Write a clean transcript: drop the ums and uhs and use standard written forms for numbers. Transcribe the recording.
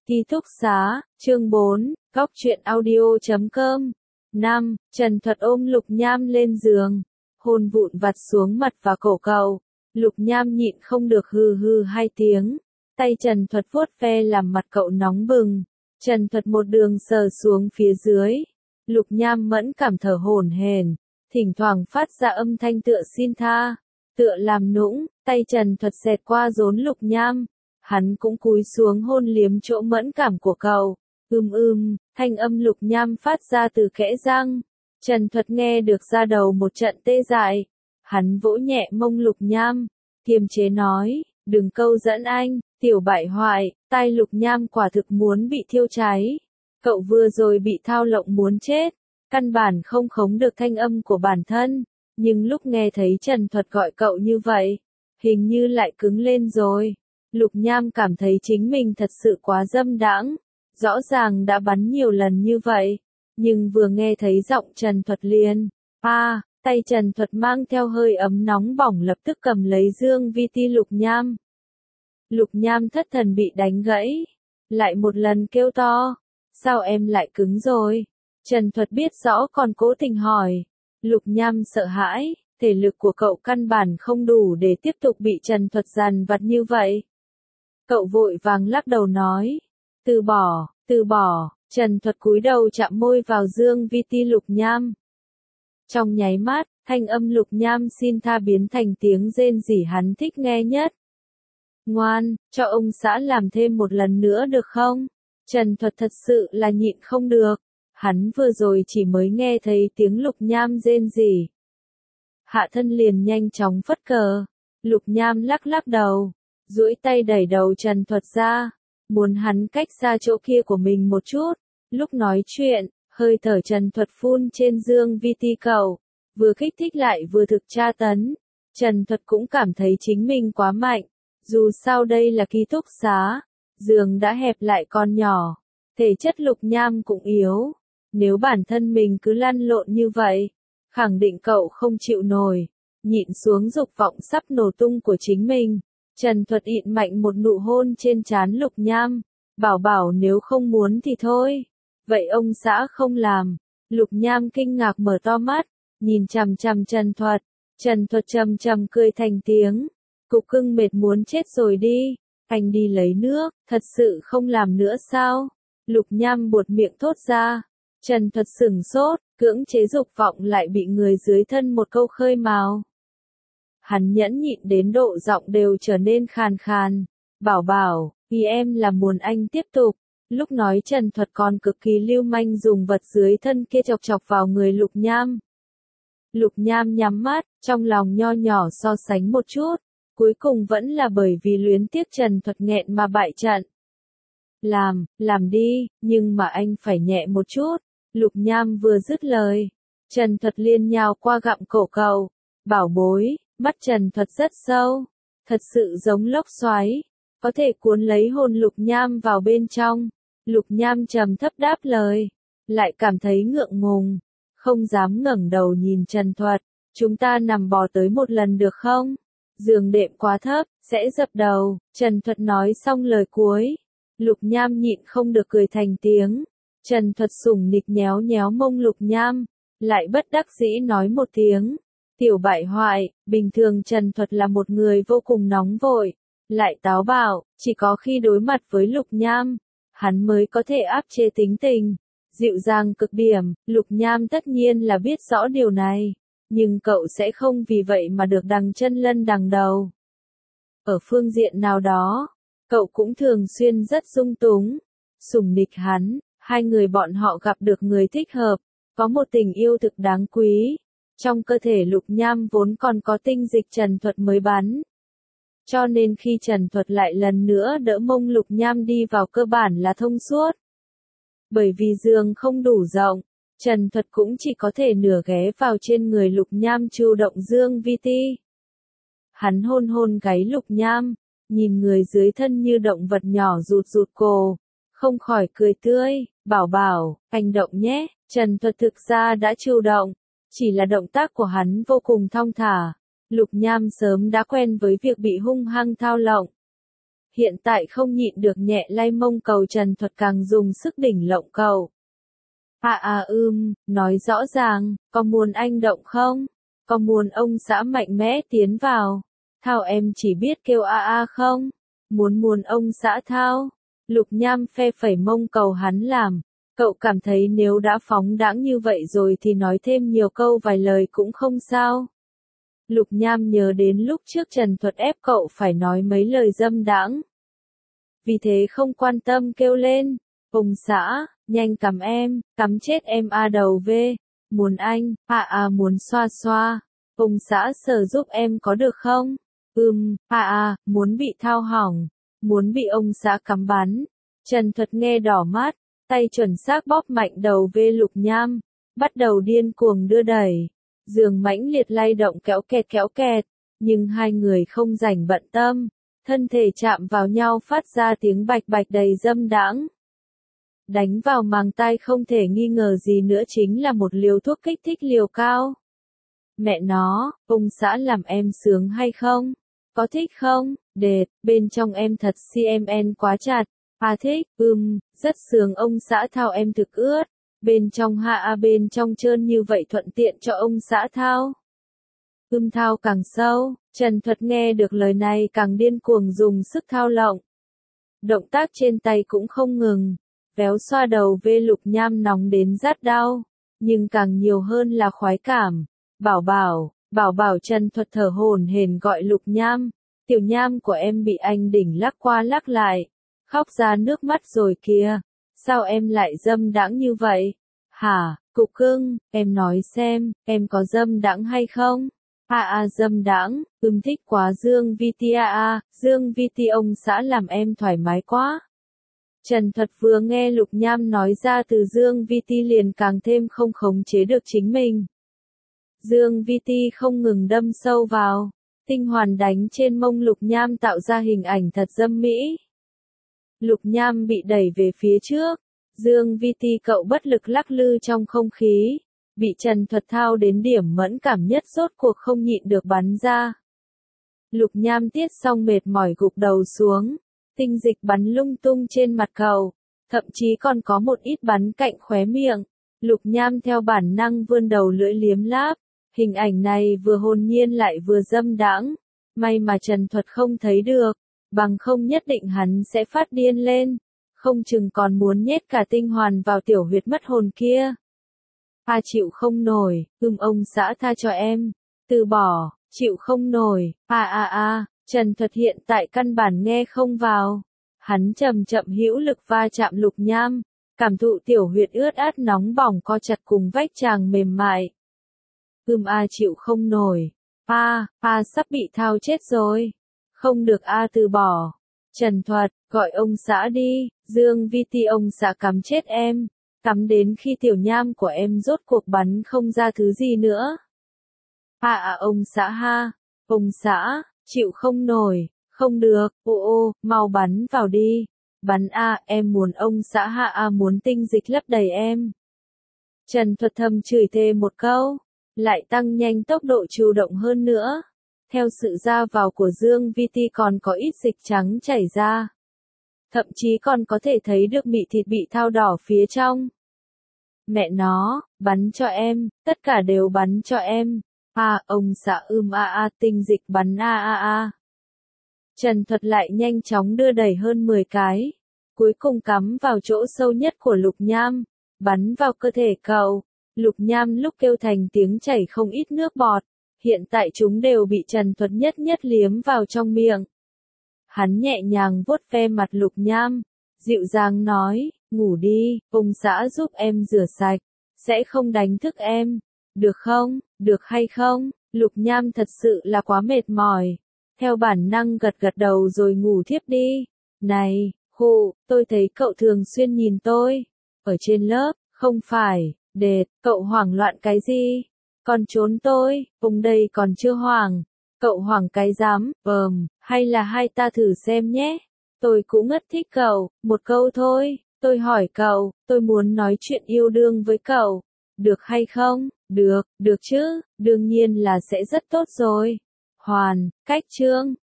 Ký túc xá, chương 4, góc truyện audio.com. 5. Trần Thuật ôm Lục Nham lên giường, hôn vụn vặt xuống mặt và cổ cậu. Lục Nham nhịn không được hừ hừ 2 tiếng. Tay Trần Thuật vuốt ve làm mặt cậu nóng bừng. Trần Thuật một đường sờ xuống phía dưới. Lục Nham mẫn cảm thở hổn hển, thỉnh thoảng phát ra âm thanh tựa xin tha, tựa làm nũng. Tay Trần Thuật xẹt qua rốn Lục Nham. Hắn cũng cúi xuống hôn liếm chỗ mẫn cảm của cậu. Thanh âm Lục Nham phát ra từ kẽ răng. Trần Thuật nghe được ra đầu một trận tê dại. Hắn vỗ nhẹ mông Lục Nham, kiềm chế nói, đừng câu dẫn anh, tiểu bại hoại. Tai Lục Nham quả thực muốn bị thiêu cháy. Cậu vừa rồi bị thao lộng muốn chết, căn bản không khống được thanh âm của bản thân. Nhưng lúc nghe thấy Trần Thuật gọi cậu như vậy, hình như lại cứng lên rồi. Lục Nham cảm thấy chính mình thật sự quá dâm đãng, rõ ràng đã bắn nhiều lần như vậy, nhưng vừa nghe thấy giọng Trần Thuật liền, tay Trần Thuật mang theo hơi ấm nóng bỏng lập tức cầm lấy dương vi ti Lục Nham. Lục Nham thất thần bị đánh gãy, lại một lần kêu to, sao em lại cứng rồi? Trần Thuật biết rõ còn cố tình hỏi. Lục Nham sợ hãi, thể lực của cậu căn bản không đủ để tiếp tục bị Trần Thuật dằn vặt như vậy. Cậu vội vàng lắc đầu nói, từ bỏ. Trần Thuật cúi đầu chạm môi vào dương vi ti Lục Nham. Trong nháy mắt, thanh âm Lục Nham xin tha biến thành tiếng rên rỉ hắn thích nghe nhất. Ngoan, cho ông xã làm thêm một lần nữa được không? Trần Thuật thật sự là nhịn không được. Hắn vừa rồi chỉ mới nghe thấy tiếng Lục Nham rên rỉ. Hạ thân liền nhanh chóng phất cờ. Lục Nham lắc đầu, duỗi tay đẩy đầu Trần Thuật ra, muốn hắn cách xa chỗ kia của mình một chút. Lúc nói chuyện, hơi thở Trần Thuật phun trên dương vi ti cậu, vừa kích thích lại vừa thực tra tấn. Trần Thuật cũng cảm thấy chính mình quá mạnh, dù sao đây là ký túc xá, giường đã hẹp lại còn nhỏ, thể chất Lục Nham cũng yếu. Nếu bản thân mình cứ lăn lộn như vậy, khẳng định cậu không chịu nổi, nhịn xuống dục vọng sắp nổ tung của chính mình. Trần Thuật ịn mạnh một nụ hôn trên trán Lục Nham, bảo nếu không muốn thì thôi, vậy ông xã không làm. Lục Nham kinh ngạc mở to mắt, nhìn chằm chằm Trần Thuật. Trần Thuật trầm cười thành tiếng, cục cưng mệt muốn chết rồi đi, anh đi lấy nước, thật sự không làm nữa sao? Lục Nham buột miệng thốt ra. Trần Thuật sửng sốt, cưỡng chế dục vọng lại bị người dưới thân một câu khơi mào. Hắn nhẫn nhịn đến độ giọng đều trở nên khàn khàn. Bảo, vì em là muốn anh tiếp tục. Lúc nói Trần Thuật còn cực kỳ lưu manh dùng vật dưới thân kia chọc vào người Lục Nham. Lục Nham nhắm mắt, trong lòng nho nhỏ so sánh một chút. Cuối cùng vẫn là bởi vì luyến tiếc Trần Thuật nghẹn mà bại trận. Làm đi, nhưng mà anh phải nhẹ một chút. Lục Nham vừa dứt lời, Trần Thuật liền nhào qua gặm cổ cậu. Bảo bối, mắt Trần Thuật rất sâu, thật sự giống lốc xoáy, có thể cuốn lấy hồn Lục Nham vào bên trong. Lục Nham trầm thấp đáp lời, lại cảm thấy ngượng ngùng, không dám ngẩng đầu nhìn Trần Thuật. Chúng ta nằm bò tới một lần được không? Giường đệm quá thấp, sẽ dập đầu. Trần Thuật nói xong lời cuối. Lục Nham nhịn không được cười thành tiếng. Trần Thuật sủng nịch nhéo mông Lục Nham, lại bất đắc dĩ nói một tiếng. Tiểu bại hoại. Bình thường Trần Thuật là một người vô cùng nóng vội, lại táo bạo, chỉ có khi đối mặt với Lục Nham, hắn mới có thể áp chế tính tình, dịu dàng cực điểm. Lục Nham tất nhiên là biết rõ điều này, nhưng cậu sẽ không vì vậy mà được đằng chân lân đằng đầu. Ở phương diện nào đó, cậu cũng thường xuyên rất dung túng, sủng nịch hắn. Hai người bọn họ gặp được người thích hợp, có một tình yêu thực đáng quý. Trong cơ thể Lục Nham vốn còn có tinh dịch Trần Thuật mới bắn. Cho nên khi Trần Thuật lại lần nữa đỡ mông Lục Nham đi vào cơ bản là thông suốt. Bởi vì giường không đủ rộng, Trần Thuật cũng chỉ có thể nửa ghé vào trên người Lục Nham chủ động dương vi ti. Hắn hôn gáy Lục Nham, nhìn người dưới thân như động vật nhỏ rụt cổ, không khỏi cười tươi. Bảo, hành động nhé. Trần Thuật thực ra đã chủ động, chỉ là động tác của hắn vô cùng thong thả. Lục Nham sớm đã quen với việc bị hung hăng thao lộng. Hiện tại không nhịn được nhẹ lay mông cậu, Trần Thuật càng dùng sức đỉnh lộng cậu. Nói rõ ràng, có muốn anh động không? Có muốn ông xã mạnh mẽ tiến vào? Thao em chỉ biết kêu không? Muốn ông xã thao? Lục Nham phe phẩy mông cầu hắn làm. Cậu cảm thấy nếu đã phóng đãng như vậy rồi thì nói thêm nhiều câu vài lời cũng không sao. Lục Nham nhớ đến lúc trước Trần Thuật ép cậu phải nói mấy lời dâm đãng. Vì thế không quan tâm kêu lên. Ông xã, nhanh cắm em, cắm chết em đầu về. Muốn anh, muốn xoa xoa. Ông xã sờ giúp em có được không? Muốn bị thao hỏng. Muốn bị ông xã cắm bắn. Trần Thuật nghe đỏ mắt, tay chuẩn xác bóp mạnh đầu về Lục Nham. Bắt đầu điên cuồng đưa đẩy. Giường mãnh liệt lay động kéo kẹt. Nhưng hai người không rảnh bận tâm. Thân thể chạm vào nhau phát ra tiếng bạch bạch đầy dâm đãng. Đánh vào màng tai không thể nghi ngờ gì nữa chính là một liều thuốc kích thích liều cao. Mẹ nó, ông xã làm em sướng hay không? Có thích không? Đệt, bên trong em thật CMN quá chặt. Thích, rất sướng ông xã thao em thực ướt. Bên trong bên trong trơn như vậy thuận tiện cho ông xã thao. Thao càng sâu, Trần Thuật nghe được lời này càng điên cuồng dùng sức thao lộng. Động tác trên tay cũng không ngừng. Véo xoa đầu về Lục Nham nóng đến rát đau. Nhưng càng nhiều hơn là khoái cảm. Bảo bảo Trần Thuật thở hổn hển gọi Lục Nham. Tiểu Nham của em bị anh đỉnh lắc qua lắc lại. Khóc ra nước mắt rồi kìa. Sao em lại dâm đãng như vậy? Hả, cục cưng, em nói xem, em có dâm đãng hay không? Dâm đãng, thích quá Dương Viti Dương Viti ông xã làm em thoải mái quá. Trần Thuật vừa nghe Lục Nham nói ra từ Dương Viti liền càng thêm không khống chế được chính mình. Dương Viti không ngừng đâm sâu vào, tinh hoàn đánh trên mông Lục Nham tạo ra hình ảnh thật dâm mỹ. Lục Nham bị đẩy về phía trước, Dương Viti cậu bất lực lắc lư trong không khí, bị Trần Thuật thao đến điểm mẫn cảm nhất rốt cuộc không nhịn được bắn ra. Lục Nham tiết xong mệt mỏi gục đầu xuống, tinh dịch bắn lung tung trên mặt cậu, thậm chí còn có một ít bắn cạnh khóe miệng. Lục Nham theo bản năng vươn đầu lưỡi liếm láp, hình ảnh này vừa hồn nhiên lại vừa dâm đãng, may mà Trần Thuật không thấy được, bằng không nhất định hắn sẽ phát điên lên, không chừng còn muốn nhét cả tinh hoàn vào tiểu huyệt mất hồn kia. Chịu không nổi, ông xã tha cho em, từ bỏ, chịu không nổi, Trần Thuật hiện tại căn bản nghe không vào. Hắn chậm hữu lực va chạm Lục Nham, cảm thụ tiểu huyệt ướt át nóng bỏng co chặt cùng vách tràng mềm mại. Chịu không nổi, sắp bị thao chết rồi. Không được từ bỏ. Trần Thuật, gọi ông xã đi, Dương Viti ông xã cắm chết em. Cắm đến khi tiểu nham của em rốt cuộc bắn không ra thứ gì nữa. Ông xã ông xã, chịu không nổi, không được, mau bắn vào đi. Bắn em muốn ông xã muốn tinh dịch lấp đầy em. Trần Thuật thầm chửi thề một câu, lại tăng nhanh tốc độ chủ động hơn nữa. Theo sự ra vào của Dương Viti còn có ít dịch trắng chảy ra. Thậm chí còn có thể thấy được mị thịt bị thao đỏ phía trong. Mẹ nó, bắn cho em, tất cả đều bắn cho em. Ông xã tinh dịch bắn Trần Thuật lại nhanh chóng đưa đẩy hơn 10 cái. Cuối cùng cắm vào chỗ sâu nhất của Lục Nham, bắn vào cơ thể cậu. Lục Nham lúc kêu thành tiếng chảy không ít nước bọt. Hiện tại chúng đều bị Trần Thuật nhất liếm vào trong miệng. Hắn nhẹ nhàng vuốt ve mặt Lục Nham, dịu dàng nói, ngủ đi, ông xã giúp em rửa sạch, sẽ không đánh thức em, được không, được hay không? Lục Nham thật sự là quá mệt mỏi, theo bản năng gật đầu rồi ngủ thiếp đi. Này, tôi thấy cậu thường xuyên nhìn tôi, ở trên lớp, không phải, đệt, cậu hoảng loạn cái gì? Còn trốn tôi, ông đây còn chưa hoảng, cậu hoảng cái dám, hay là hai ta thử xem nhé. Tôi cũng rất thích cậu, một câu thôi, tôi hỏi cậu, tôi muốn nói chuyện yêu đương với cậu, được hay không? Được chứ, đương nhiên là sẽ rất tốt rồi. Hoàn, cách chương.